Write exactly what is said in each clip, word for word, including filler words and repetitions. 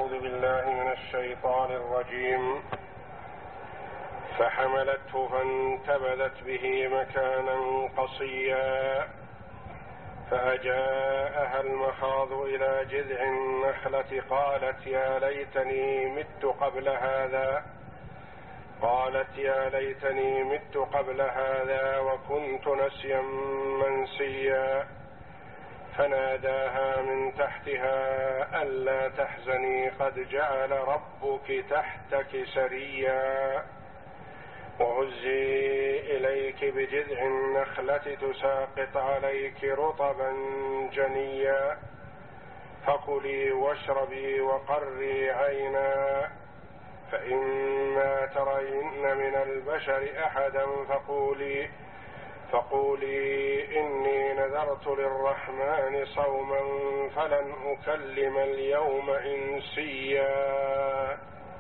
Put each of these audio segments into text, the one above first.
أعوذ بالله من الشيطان الرجيم. فحملته فانتبذت به مكانا قصيا فأجاءها المخاض إلى جذع النخلة قالت يا ليتني مت قبل هذا قالت يا ليتني مت قبل هذا وكنت نسيا منسيا فناداها من تحتها ألا تحزني قد جعل ربك تحتك سريا وهزي إليك بجذع النخلة تساقط عليك رطبا جنيا فكلي واشربي وقري عينا فإما ترين من البشر أحدا فقولي فقولي إني نذرت للرحمن صوما فلن أكلم اليوم إنسيا.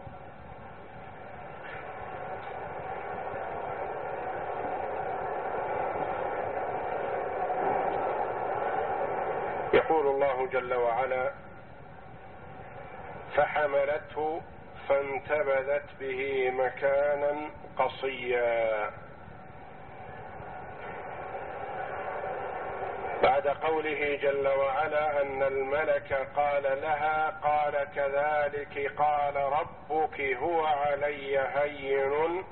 يقول الله جل وعلا فحملته فانتبذت به مكانا قصيا. بعد قوله جل وعلا أن الملك قال لها قال كذلك قال ربك هو علي هين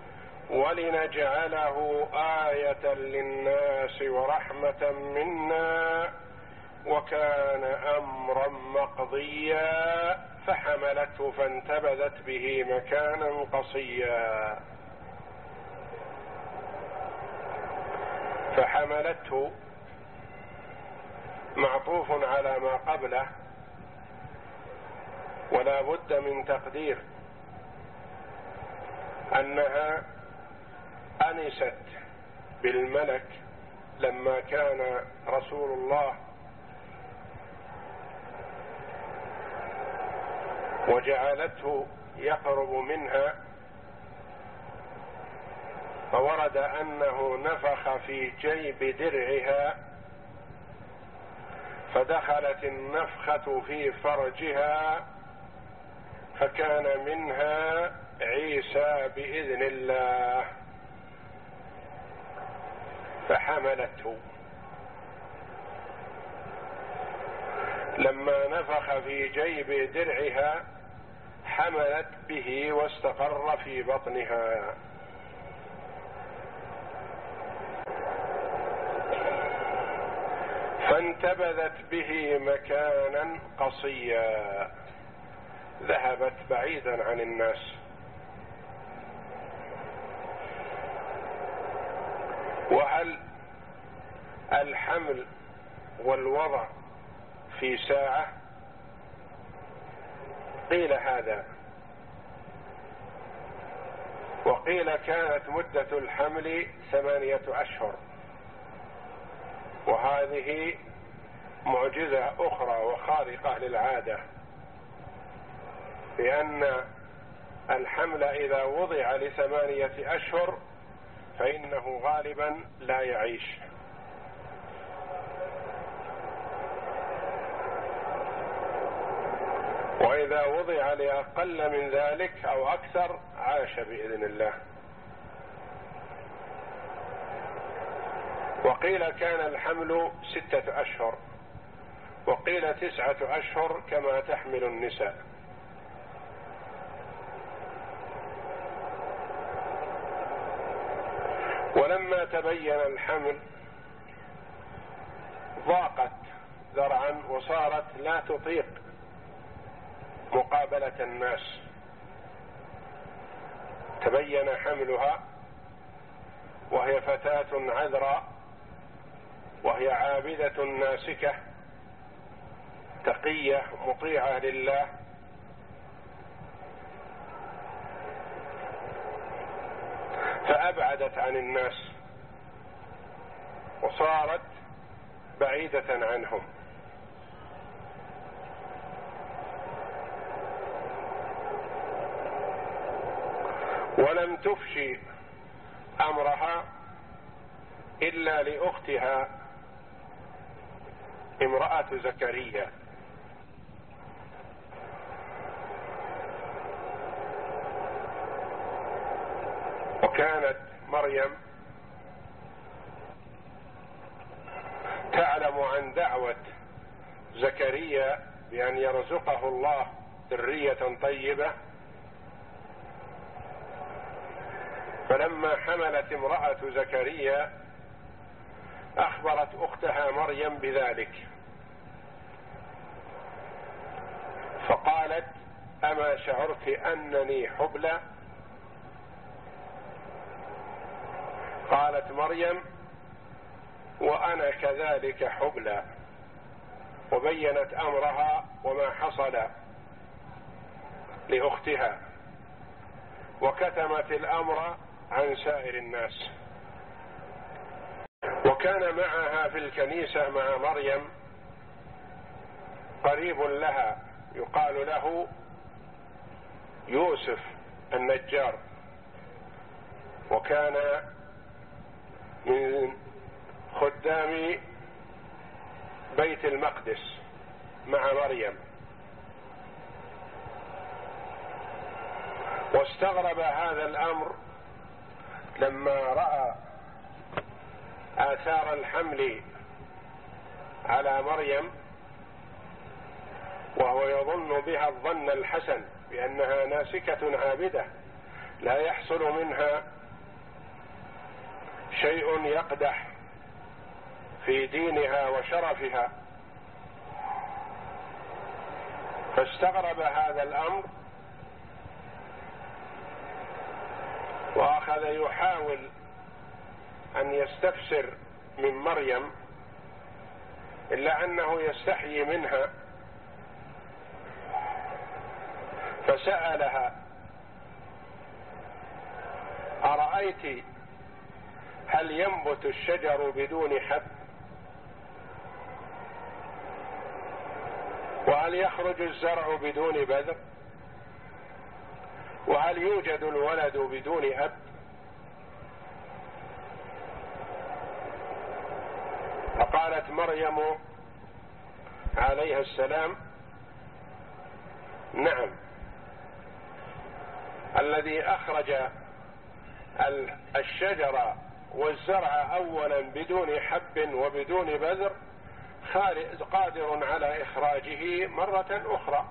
ولنجعله آية للناس ورحمة منا وكان أمرا مقضيا فحملته فانتبذت به مكانا قصيا. فحملته معطوف على ما قبله ولا بد من تقدير أنها أنست بالملك لما كان رسول الله وجعلته يقرب منها فورد أنه نفخ في جيب درعها فدخلت النفخة في فرجها فكان منها عيسى بإذن الله فحملته. لما نفخ في جيب درعها حملت به واستقر في بطنها. فانتبذت به مكانا قصيا ذهبت بعيدا عن الناس. وهل الحمل والوضع في ساعة؟ قيل هذا، وقيل كانت مدة الحمل ثمانية أشهر، وهذه معجزة أخرى وخارقة للعادة، لأن الحمل إذا وضع لثمانية أشهر فإنه غالبا لا يعيش، وإذا وضع لأقل من ذلك أو أكثر عاش بإذن الله. وقيل كان الحمل ستة أشهر، وقيل تسعة أشهر كما تحمل النساء. ولما تبين الحمل ضاقت ذرعا وصارت لا تطيق مقابلة الناس. تبين حملها وهي فتاة عذراء وهي عابدة ناسكة تقية مطيعة لله، فأبعدت عن الناس وصارت بعيدة عنهم. ولم تفشي أمرها إلا لأختها امرأة زكريا، كانت مريم تعلم عن دعوة زكريا بأن يرزقه الله ذرية طيبة، فلما حملت امرأة زكريا أخبرت أختها مريم بذلك، فقالت: أما شعرت أنني حبلى؟ قالت مريم: وأنا كذلك حبلى، وبينت أمرها وما حصل لأختها، وكتمت الأمر عن سائر الناس. وكان معها في الكنيسة مع مريم قريب لها يقال له يوسف النجار، وكان من خدام بيت المقدس مع مريم. واستغرب هذا الأمر لما رأى آثار الحمل على مريم، وهو يظن بها الظن الحسن بأنها ناسكة عابدة لا يحصل منها شيء يقدح في دينها وشرفها، فاستغرب هذا الأمر وأخذ يحاول أن يستفسر من مريم، إلا أنه يستحيي منها، فسألها: أرأيت هل ينبت الشجر بدون حب؟ وهل يخرج الزرع بدون بذر؟ وهل يوجد الولد بدون أب؟ فقالت مريم عليها السلام: نعم، الذي أخرج الشجر والزرع أولا بدون حب وبدون بذر قادر على إخراجه مرة أخرى.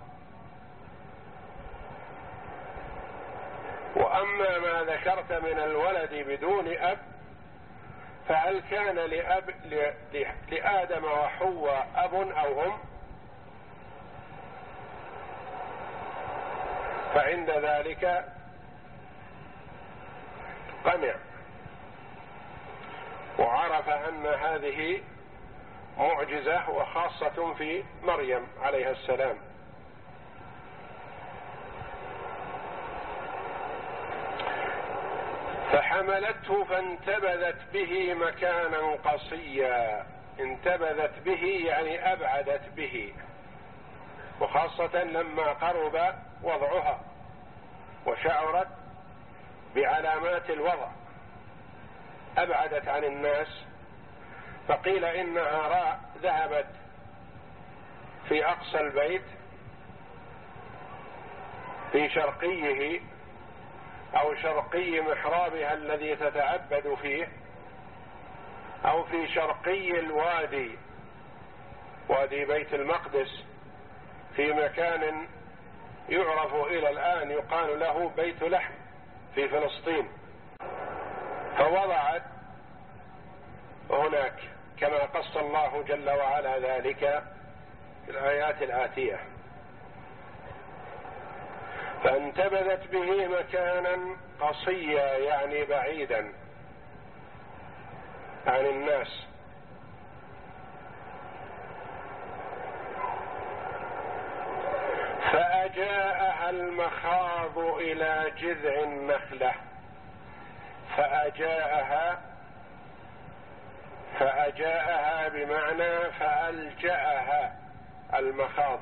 وأما ما ذكرت من الولد بدون أب، فهل كان لأب لآدم وحواء أب أو أم؟ فعند ذلك قنع وعرف أن هذه معجزة وخاصة في مريم عليها السلام. فحملته فانتبذت به مكانا قصيا. انتبذت به يعني أبعدت به، وخاصة لما قرب وضعها وشعرت بعلامات الوضع أبعدت عن الناس. فقيل إنها راء ذهبت في أقصى البيت في شرقيه أو شرقي محرابها الذي تتعبد فيه، أو في شرقي الوادي، وادي بيت المقدس، في مكان يعرف إلى الآن يقال له بيت لحم في فلسطين، فوضعت هناك كما قص الله جل وعلا ذلك في الآيات الآتية. فانتبذت به مكانا قصيا يعني بعيدا عن الناس. فأجاءها المخاض إلى جذع النخلة. فأجاءها فأجاءها بمعنى فألجأها المخاض،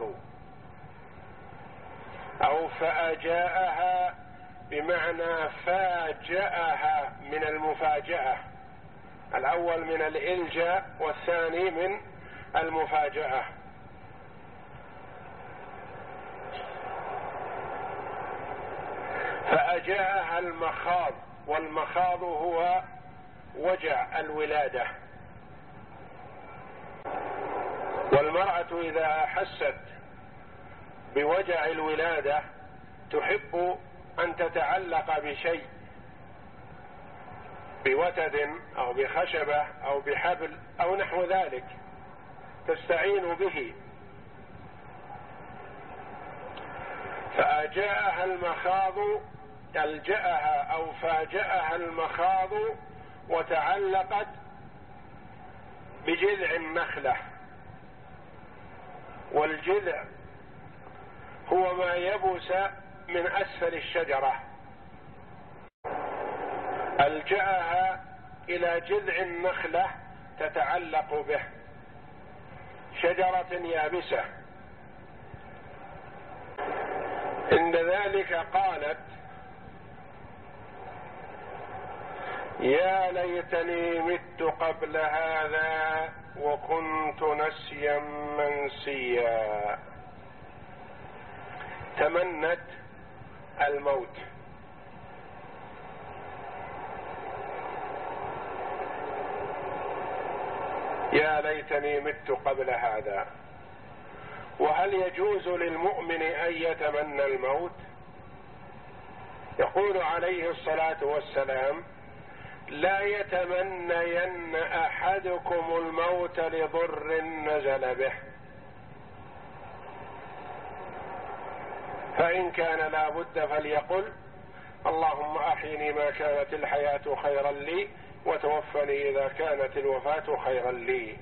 أو فأجاءها بمعنى فاجأها من المفاجأة، الأول من الإلجاء والثاني من المفاجأة. فأجاءها المخاض والمخاض هو وجع الولادة. والمرأة إذا أحست بوجع الولادة تحب أن تتعلق بشيء، بوتد أو بخشبة أو بحبل أو نحو ذلك تستعين به. فأجاءها المخاض، ألجأها أو فاجأها المخاض وتعلقت بجذع النخلة. والجذع هو ما يبس من أسفل الشجرة. ألجأها إلى جذع النخلة تتعلق به، شجرة يابسة. عند ذلك قالت: يا ليتني مت قبل هذا وكنت نسيا منسيا. تمنت الموت. يا ليتني مت قبل هذا. وهل يجوز للمؤمن أن يتمنى الموت؟ يقول عليه الصلاة والسلام: لا يتمنين أحدكم الموت لضر نزل به، فإن كان لا بد فليقل: اللهم أحيني ما كانت الحياة خيرا لي وتوفني إذا كانت الوفاة خيرا لي.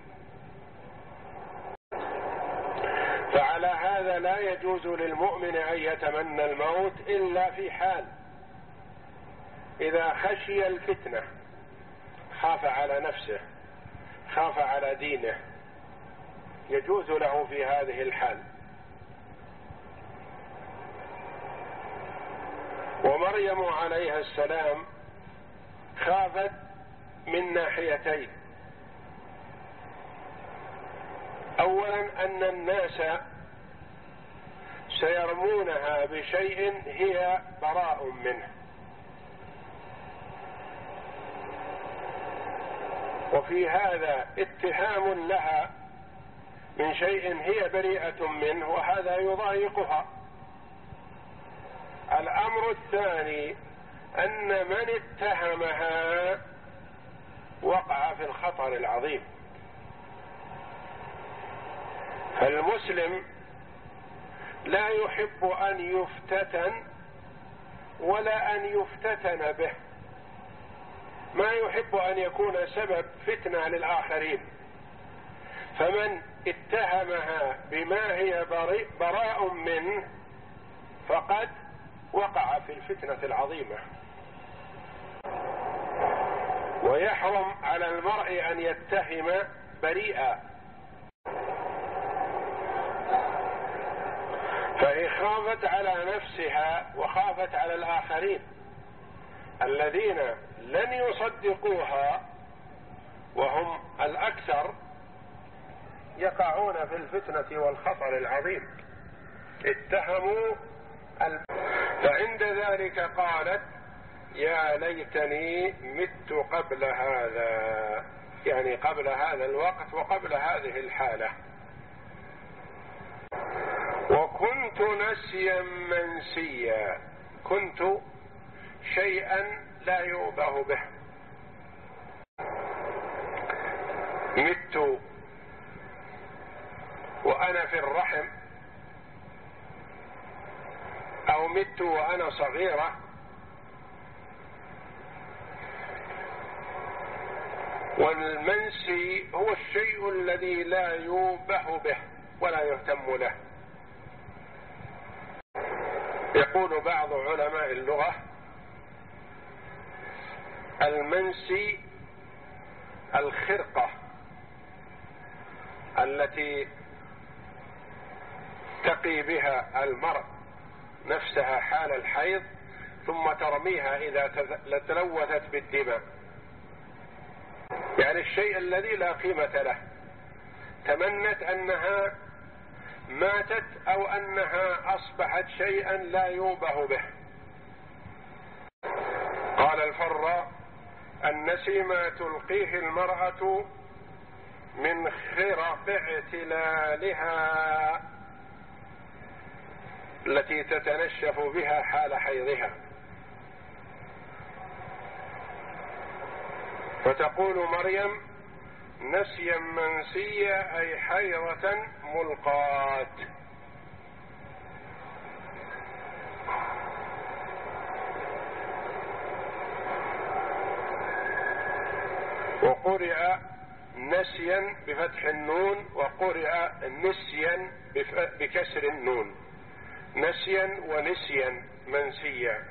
فعلى هذا لا يجوز للمؤمن أن يتمنى الموت إلا في حال إذا خشي الفتنة، خاف على نفسه، خاف على دينه، يجوز له في هذه الحال. ومريم عليها السلام خافت من ناحيتين: أولا أن الناس سيرمونها بشيء هي براء منه، وفي هذا اتهام لها من شيء هي بريئة منه، وهذا يضايقها. الأمر الثاني أن من اتهمها وقع في الخطر العظيم. فالمسلم لا يحب أن يفتتن ولا أن يفتتن به، ما يحب أن يكون سبب فتنة للآخرين. فمن اتهمها بما هي براء منه فقد وقع في الفتنة العظيمة. ويحرم على المرء أن يتهم بريئا، فإن خافت على نفسها وخافت على الآخرين الذين لن يصدقوها وهم الأكثر يقعون في الفتنة والخطر العظيم. اتهموا ال... فعند ذلك قالت: يا ليتني مت قبل هذا، يعني قبل هذا الوقت وقبل هذه الحالة، وكنت نسيا منسيا. كنت شيئا لا يؤبه به، مت وأنا في الرحم، أو مت وأنا صغيرة، والمنسي هو الشيء الذي لا يوبه به ولا يهتم له. يقول بعض علماء اللغة: المنسي الخرقة التي تقي بها المرء نفسها حال الحيض ثم ترميها إذا تلوثت بالدماء، يعني الشيء الذي لا قيمة له. تمنت أنها ماتت أو أنها أصبحت شيئا لا يوبه به. قال الفراء: النسي ما تلقيه المرأة من خرق اعتلالها التي تتنشف بها حال حيضها، فتقول مريم: نسيا منسيا، أي حيضة ملقاة. وقرئ نسيا بفتح النون، وقرئ نسيا بكسر النون، نسيا ونسيا منسيا.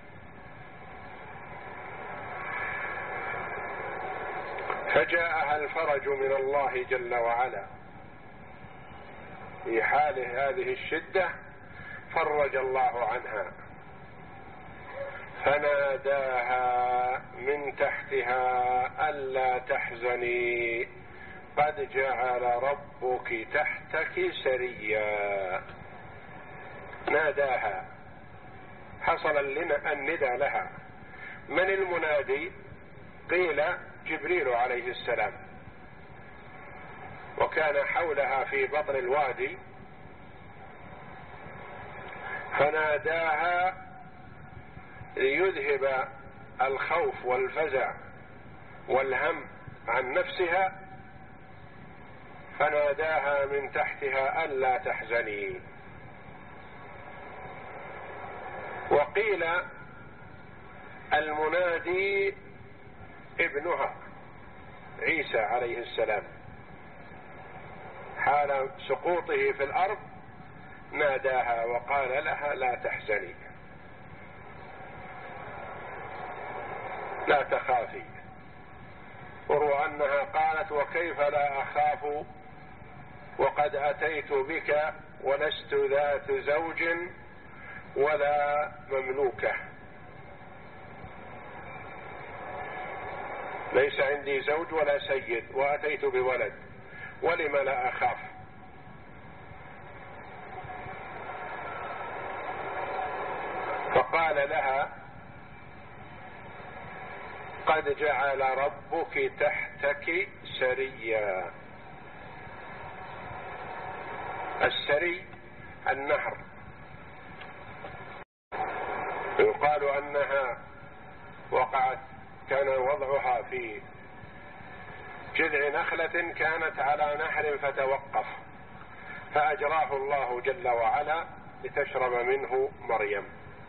فجاءها الفرج من الله جل وعلا في حال هذه الشدة، فرج الله عنها، فناداها من تحتها: ألا تحزني، قد جعل ربك تحتك سريا. ناداها، حصل الندى لها. من المنادي؟ قيل جبريل عليه السلام، وكان حولها في بطن الوادي، فناداها ليذهب الخوف والفزع والهم عن نفسها، فناداها من تحتها: ألا تحزني. وقيل المنادي ابنها عيسى عليه السلام، حال سقوطه في الأرض ناداها وقال لها: لا تحزني، لا تخافي. وروى أنها قالت: وكيف لا أخاف وقد أتيت بك ولست ذات زوج ولا مملوكة، ليس عندي زوج ولا سيد، وأتيت بولد، ولم لا أخاف؟ فقال لها: قد جعل ربك تحتك سريا. السري النهر، يقال أنها وقعت، كان وضعها في جذع نخلة كانت على نهر فتوقف، فأجراه الله جل وعلا لتشرب منه مريم.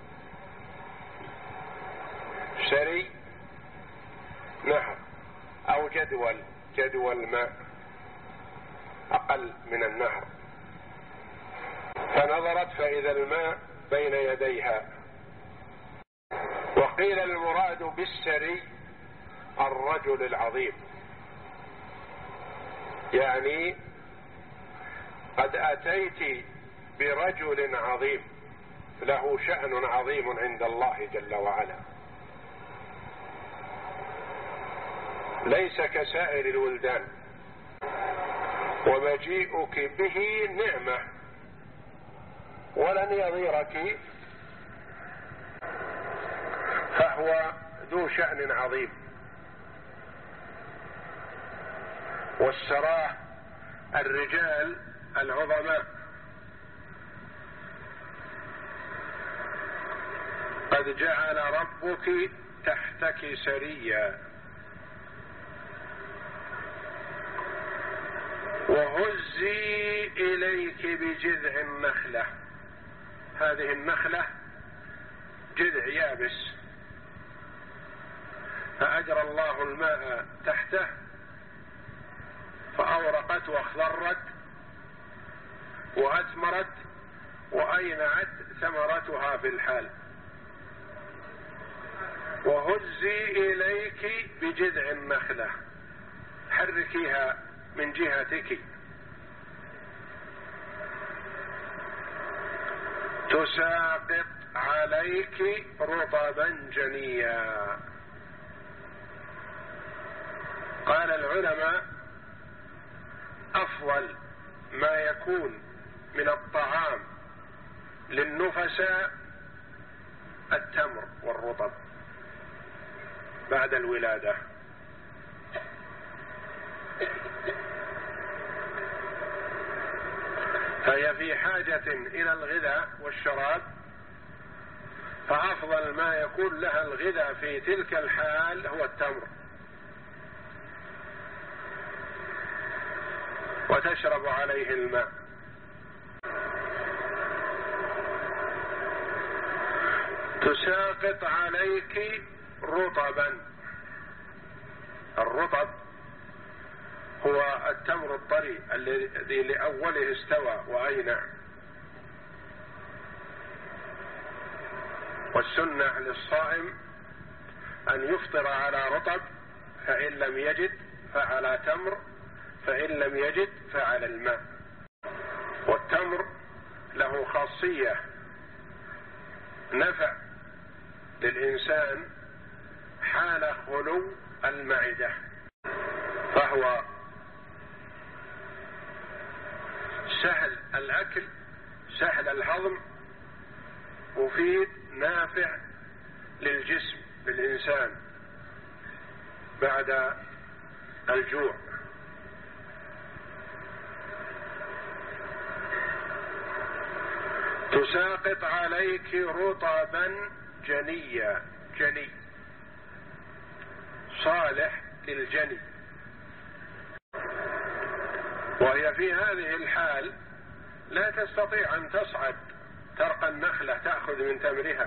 سري نهر أو جدول، جدول ماء أقل من النهر، فنظرت فإذا الماء بين يديها. وقيل المراد بالسري الرجل العظيم، يعني قد أتيت برجل عظيم له شأن عظيم عند الله جل وعلا، ليس كسائر الولدان، ومجيئك به نعمة ولن يضيرك، فهو ذو شأن عظيم. والسراه الرجال العظماء، قد جعل ربك تحتك سريا. وهزي إليك بجذع النخلة، هذه النخلة جذع يابس، فأجرى الله الماء تحته فأورقت واخضرت وأثمرت وأينعت ثمرتها في الحال. وهزي إليك بجذع النخلة، حركيها من جهتك، تساقط عليك رطبا جنيا. قال العلماء: أفضل ما يكون من الطعام للنفساء التمر والرطب، بعد الولادة. فهي في حاجة إلى الغذاء والشراب، فأفضل ما يكون لها الغذاء في تلك الحال هو التمر، وتشرب عليه الماء. تساقط عليك رطبا. الرطب هو التمر الطري الذي لأوله استوى وأينع، والسنة للصائم أن يفطر على رطب، فإن لم يجد فعلى تمر، فإن لم يجد فعلى الماء. والتمر له خاصية نفع للإنسان حال خلو المعدة، فهو سهل الأكل، سهل الهضم، مفيد، نافع للجسم للإنسان بعد الجوع. تساقط عليك رطبا جنيا. جني صالح للجني، وهي في هذه الحال لا تستطيع أن تصعد ترقى النخلة تأخذ من تمرها،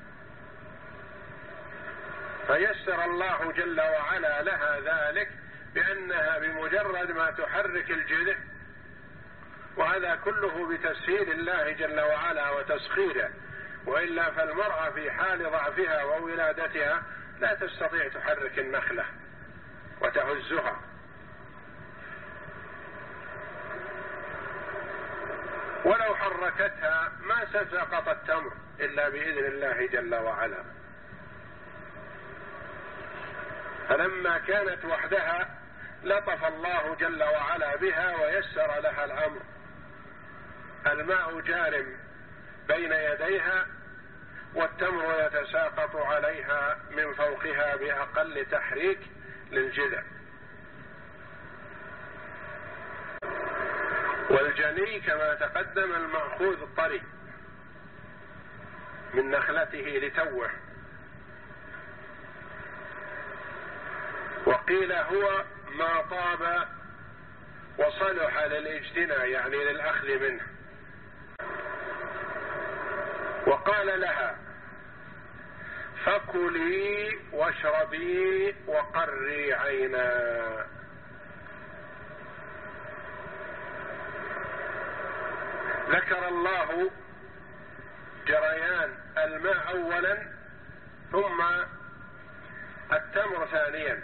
فيسر الله جل وعلا لها ذلك بأنها بمجرد ما تحرك الجذع، وهذا كله بتسهيل الله جل وعلا وتسخيره، وإلا فالمرأة في حال ضعفها وولادتها لا تستطيع تحرك النخلة وتهزها، ولو حركتها ما سسقط التمر إلا بإذن الله جل وعلا. فلما كانت وحدها لطف الله جل وعلا بها ويسر لها الأمر. الماء جار بين يديها، والتمر يتساقط عليها من فوقها بأقل تحريك للجذع. والجني كما تقدم المأخوذ الطري من نخلته لتوه، وقيل هو ما طاب وصلح للاجتناء، يعني للأخذ منه. وقال لها فكلي واشربي وقري عينا. ذكر الله جريان الماء أولا ثم التمر ثانيا،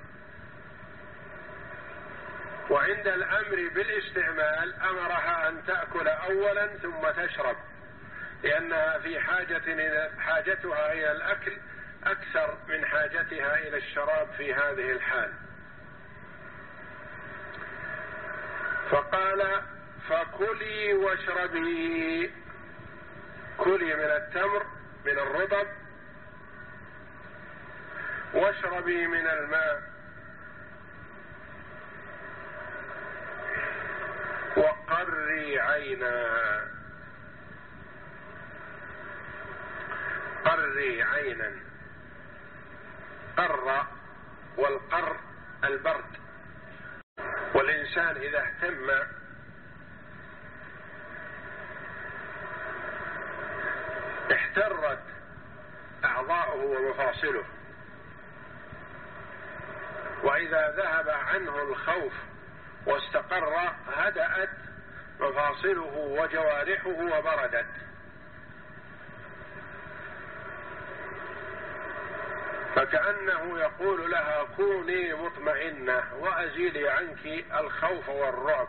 وعند الأمر بالاستعمال أمرها أن تأكل أولا ثم تشرب، لأنها في حاجة حاجتها إلى الأكل أكثر من حاجتها إلى الشراب في هذه الحال. فقال فكلي واشربي، كلي من التمر من الرطب، واشربي من الماء، وقري عينا. قري عينا، قر، والقر البرد، والإنسان إذا اهتم احترت أعضاؤه ومفاصله، وإذا ذهب عنه الخوف واستقر هدأت مفاصله وجوارحه وبردت. فكأنه يقول لها كوني مطمئنة وأزيلي عنك الخوف والرعب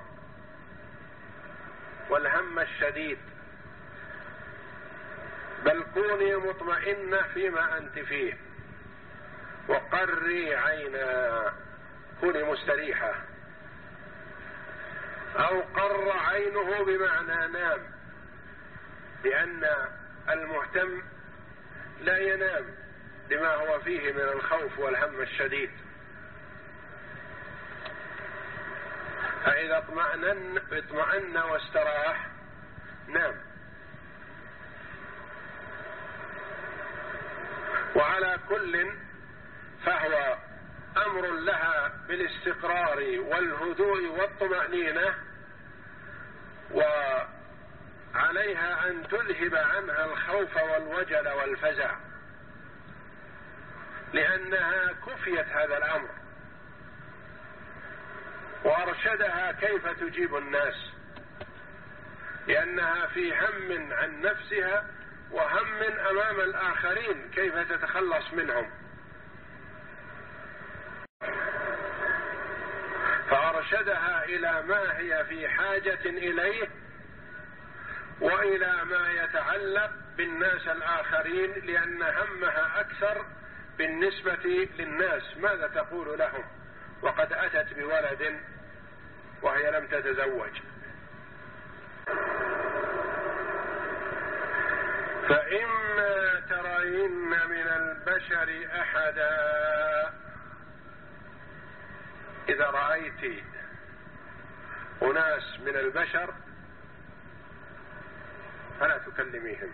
والهم الشديد، بل كوني مطمئنة فيما أنت فيه، وقري عينا، كوني مستريحة. أو قر عينه بمعنى نام، لأن المهتم لا ينام لما هو فيه من الخوف والهم الشديد. فإذا اطمأنن اطمأن واستراح نام. وعلى كل فهو أمر لها بالاستقرار والهدوء والطمأنينة، وعليها أن تذهب عنها الخوف والوجل والفزع، لأنها كفيت هذا الأمر، وأرشدها كيف تجيب الناس، لأنها في هم عن نفسها وهم أمام الآخرين كيف تتخلص منهم. فأرشدها إلى ما هي في حاجة إليه وإلى ما يتعلق بالناس الآخرين، لأن همها أكثر بالنسبة للناس. ماذا تقول لهم وقد أتت بولد وهي لم تتزوج؟ فإما ترين من البشر أحدا، إذا رأيت أناس من البشر فلا تكلميهم،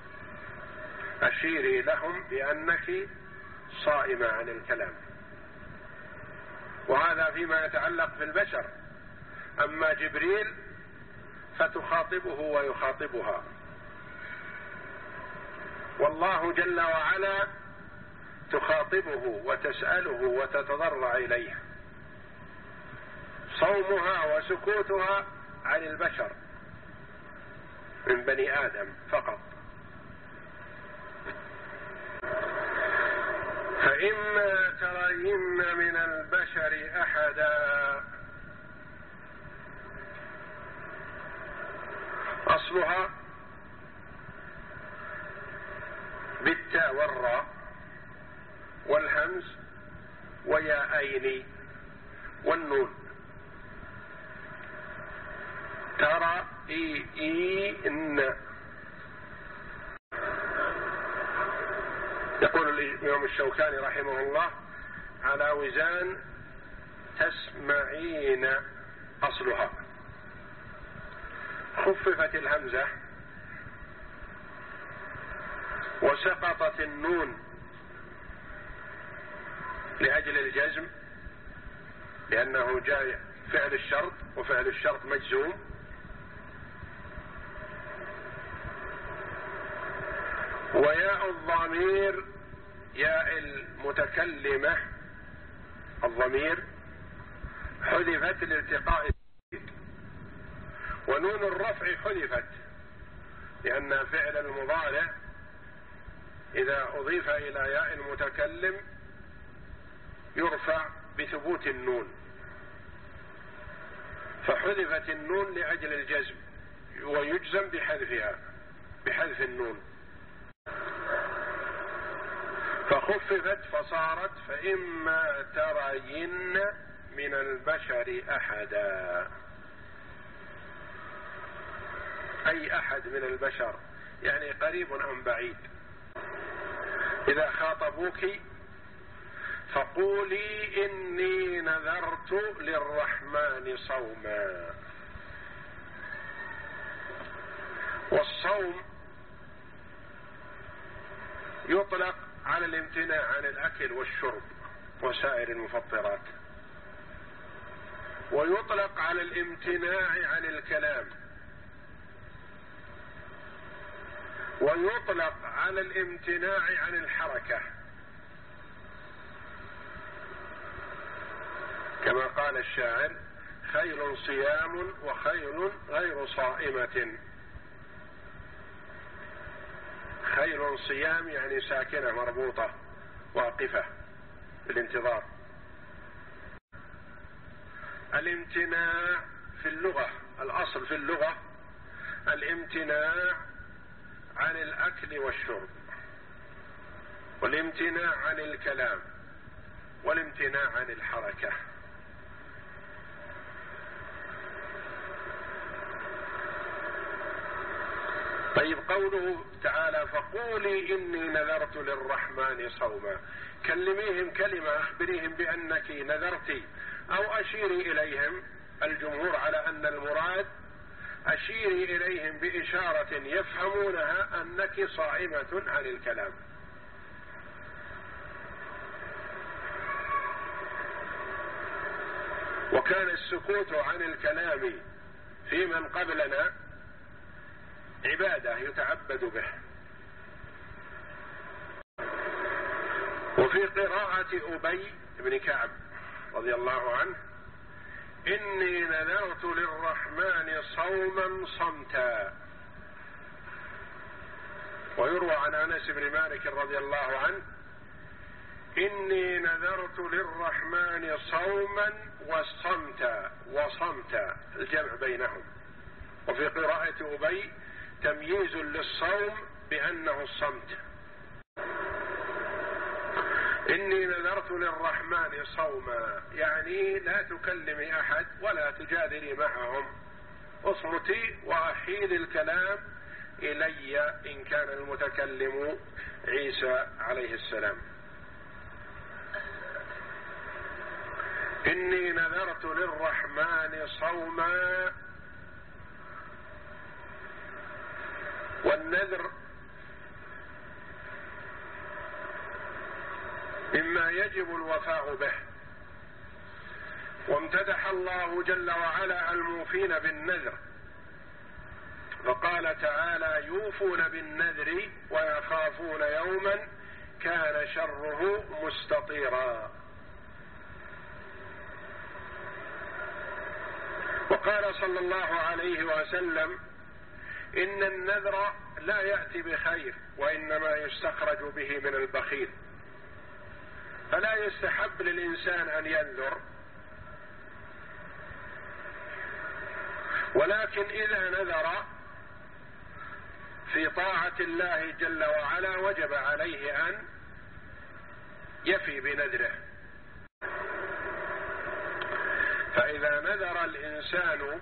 أشيري لهم بأنك صائمة عن الكلام. وهذا فيما يتعلق بالبشر. أما جبريل فتخاطبه ويخاطبها، والله جل وعلا تخاطبه وتسأله وتتضرع إليه. صومها وسكوتها عن البشر من بني آدم فقط. فإما ترين من البشر أحدا، أصلها بالتاء والراء والهمز وياءين والنون. ترى إي إي إن. يقول الإمام الشوكاني رحمه الله على وزان تسمعين أصلها. خففت الهمزة وسقطت النون لأجل الجزم، لأنه جاء فعل الشرط وفعل الشرط مجزوم. وياء الضمير ياء المتكلمة الضمير حذفت لالتقاء، ونون الرفع حذفت لأن فعل المضارع إذا أضيف إلى ياء المتكلم يرفع بثبوت النون، فحذفت النون لأجل الجزم ويجزم بحذفها بحذف النون، فخففت فصارت فإما ترين من البشر أحدا، أي أحد من البشر، يعني قريب أم بعيد. إذا خاطبوك فقولي إني نذرت للرحمن صوما. والصوم يطلق على الامتناع عن الأكل والشرب وسائر المفطرات، ويطلق على الامتناع عن الكلام، ويطلق على الامتناع عن الحركة، كما قال الشاعر: خيل صيام وخيل غير صائمة. خيل صيام يعني ساكنة مربوطة واقفة بالانتظار. الامتناع في اللغة، الأصل في اللغة الامتناع عن الأكل والشرب، والامتناع عن الكلام، والامتناع عن الحركة. طيب قوله تعالى فقولي إني نذرت للرحمن صوما، كلميهم كلمة أخبريهم بأنك نذرت أو أشيري إليهم. الجمهور على أن المراد أشيري إليهم بإشارة يفهمونها أنك صائمة عن الكلام. وكان السكوت عن الكلام في من قبلنا عبادة يتعبد به. وفي قراءة أبي بن كعب رضي الله عنه إني نذرت للرحمن صوما صمتا. ويروى عن أنس بن مالك رضي الله عنه إني نذرت للرحمن صوما وصمتا وصمتا، الجمع بينهم. وفي قراءة أبي تمييز للصوم بأنه الصمت. إني نذرت للرحمن صوما يعني لا تكلمي أحد ولا تجادلي معهم، اصمتي وأحيل الكلام إلي إن كان المتكلم عيسى عليه السلام. إني نذرت للرحمن صوما. والنذر مما يجب الوفاء به، وامتدح الله جل وعلا الموفين بالنذر فقال تعالى يوفون بالنذر ويخافون يوما كان شره مستطيرا. وقال صلى الله عليه وسلم إن النذر لا يأتي بخير وإنما يستخرج به من البخيل، فلا يستحب للإنسان أن ينذر، ولكن إذا نذر في طاعة الله جل وعلا وجب عليه أن يفي بنذره. فإذا نذر الإنسان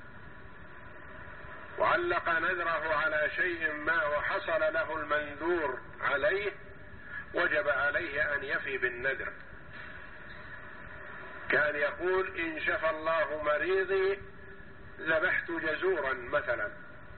وعلق نذره على شيء ما وحصل له المنذور عليه وجب عليه أن يفي بالنذر. كان يقول إن شفى الله مريضي ذبحت جزورا مثلا،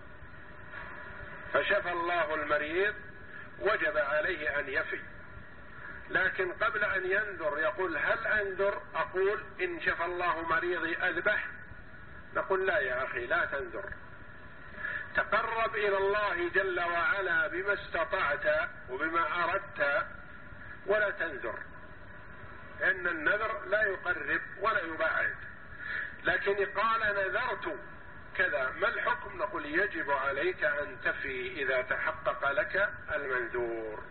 فشفى الله المريض وجب عليه أن يفي. لكن قبل أن ينذر يقول هل أنذر أقول إن شفى الله مريضي أذبح؟ نقول لا يا أخي لا تنذر، تقرب إلى الله جل وعلا بما استطعت وبما أردت ولا تنذر، لأن النذر لا يقرب ولا يبعد. لكن قال نذرت كذا ما الحكم؟ نقول يجب عليك أن تفي إذا تحقق لك المنذور.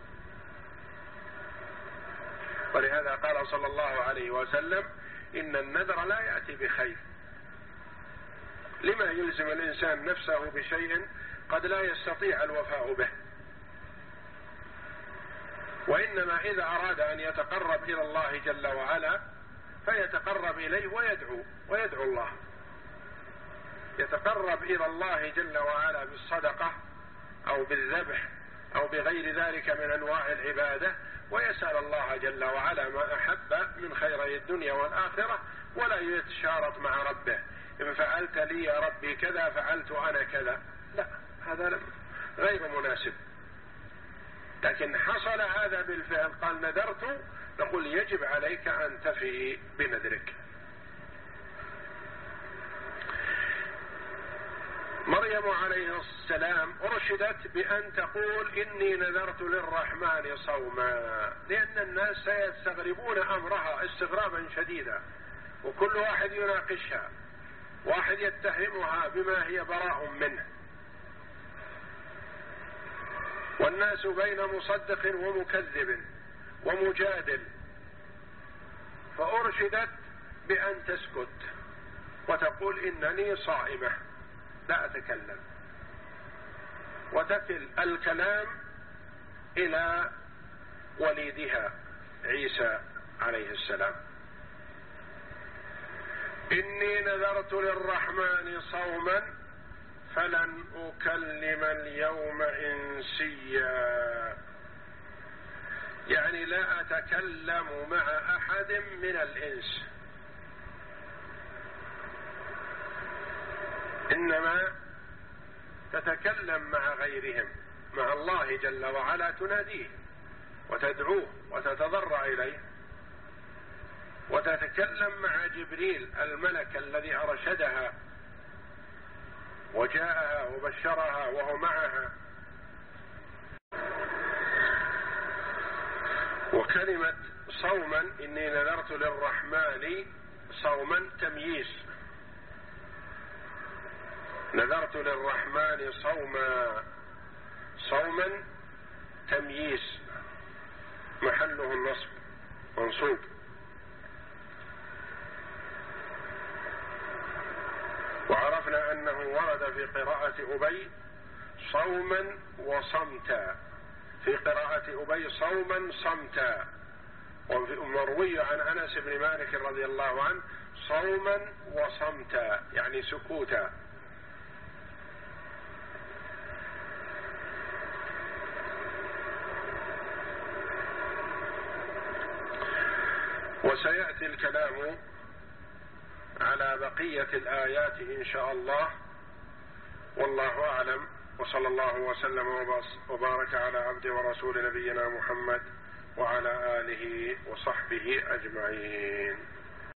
ولهذا قال صلى الله عليه وسلم إن النذر لا يأتي بخير. لما يلزم الإنسان نفسه بشيء قد لا يستطيع الوفاء به؟ وإنما إذا أراد أن يتقرب إلى الله جل وعلا فيتقرب إليه ويدعو ويدعو الله، يتقرب إلى الله جل وعلا بالصدقة أو بالذبح أو بغير ذلك من أنواع العبادة، ويسأل الله جل وعلا ما أحب من خيري الدنيا والآخرة، ولا يتشارط مع ربه إن فعلت لي يا ربي كذا فعلت أنا كذا، لا هذا غير مناسب. لكن حصل هذا بالفعل قال نذرت، نقول يجب عليك أن تفي بنذرك. مريم عليه السلام أرشدت بأن تقول إني نذرت للرحمن صوما، لأن الناس سيستغربون أمرها استغرابا شديدا، وكل واحد يناقشها، واحد يتهمها بما هي براء منه، والناس بين مصدق ومكذب ومجادل. فأرشدت بأن تسكت وتقول إنني صائمة لا أتكلم، وتكل الكلام إلى وليدها عيسى عليه السلام. إني نذرت للرحمن صوما فلن أكلم اليوم إنسيا، يعني لا أتكلم مع أحد من الإنس، إنما تتكلم مع غيرهم، مع الله جل وعلا تناديه وتدعوه وتتضرع إليه، وتتكلم مع جبريل الملك الذي أرشدها وجاءها وبشرها وهو معها. وكلمة صوما إني نذرت للرحمن صوما تمييز، نذرت للرحمن صوما، صوما تمييز محله النصب منصوب. وعرفنا أنه ورد في قراءة أبي صوما وصمتا، في قراءة أبي صوما صمتا، ومروي عن أنس بن مالك رضي الله عنه صوما وصمتا يعني سكوتا. وسيأتي الكلام على بقية الآيات إن شاء الله، والله أعلم، وصلى الله وسلم وبارك على عبد ورسول نبينا محمد وعلى آله وصحبه أجمعين.